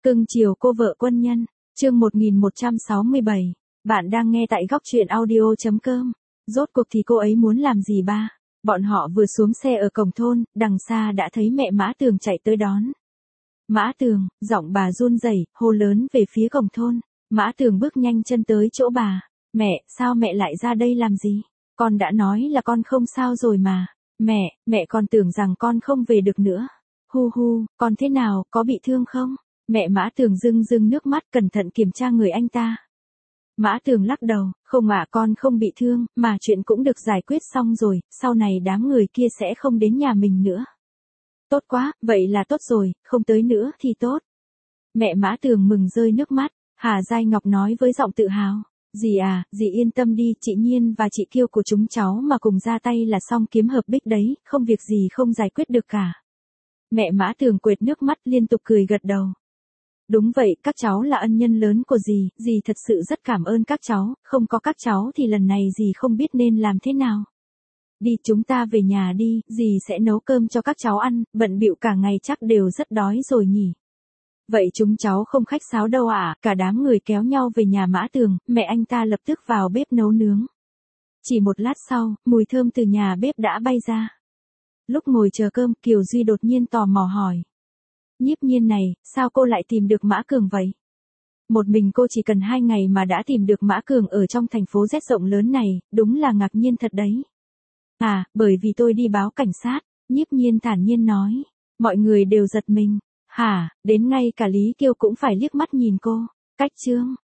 Cưng chiều cô vợ quân nhân, chương 1167. Bạn đang nghe tại góc truyện audio.com. Rốt cuộc thì cô ấy muốn làm gì ba? Bọn họ vừa xuống xe ở cổng thôn, đằng xa đã thấy mẹ Mã Tường chạy tới đón. Mã Tường, giọng bà run rẩy, hô lớn về phía cổng thôn. Mã Tường bước nhanh chân tới chỗ bà. Mẹ, sao mẹ lại ra đây làm gì? Con đã nói là con không sao rồi mà. Mẹ còn tưởng rằng con không về được nữa. Hu hu, con thế nào, có bị thương không? Mẹ Mã Tường rưng nước mắt cẩn thận kiểm tra người anh ta. Mã Tường lắc đầu, không ạ, con không bị thương, mà chuyện cũng được giải quyết xong rồi, sau này đám người kia sẽ không đến nhà mình nữa. Tốt quá, vậy là tốt rồi, không tới nữa thì tốt. Mẹ Mã Tường mừng rơi nước mắt, Hà Giai Ngọc nói với giọng tự hào. Dì à, dì yên tâm đi, chị Nhiên và chị Kiêu của chúng cháu mà cùng ra tay là xong kiếm hợp bích đấy, không việc gì không giải quyết được cả. Mẹ Mã Tường quệt nước mắt liên tục cười gật đầu. Đúng vậy, các cháu là ân nhân lớn của dì thật sự rất cảm ơn các cháu, không có các cháu thì lần này dì không biết nên làm thế nào. Đi, chúng ta về nhà đi, dì sẽ nấu cơm cho các cháu ăn, bận bịu cả ngày chắc đều rất đói rồi nhỉ. Vậy chúng cháu không khách sáo đâu ạ, cả đám người kéo nhau về nhà Mã Tường, mẹ anh ta lập tức vào bếp nấu nướng. Chỉ một lát sau, mùi thơm từ nhà bếp đã bay ra. Lúc ngồi chờ cơm, Kiều Duy đột nhiên tò mò hỏi. Nhiếp Nhiên này, sao cô lại tìm được Mã Cường vậy? Một mình cô chỉ cần 2 ngày mà đã tìm được Mã Cường ở trong thành phố Z rộng lớn này, đúng là ngạc nhiên thật đấy. À, bởi vì tôi đi báo cảnh sát, Nhiếp Nhiên thản nhiên nói. Mọi người đều giật mình. Hả, đến ngay cả Lý Kiêu cũng phải liếc mắt nhìn cô. Cách chương.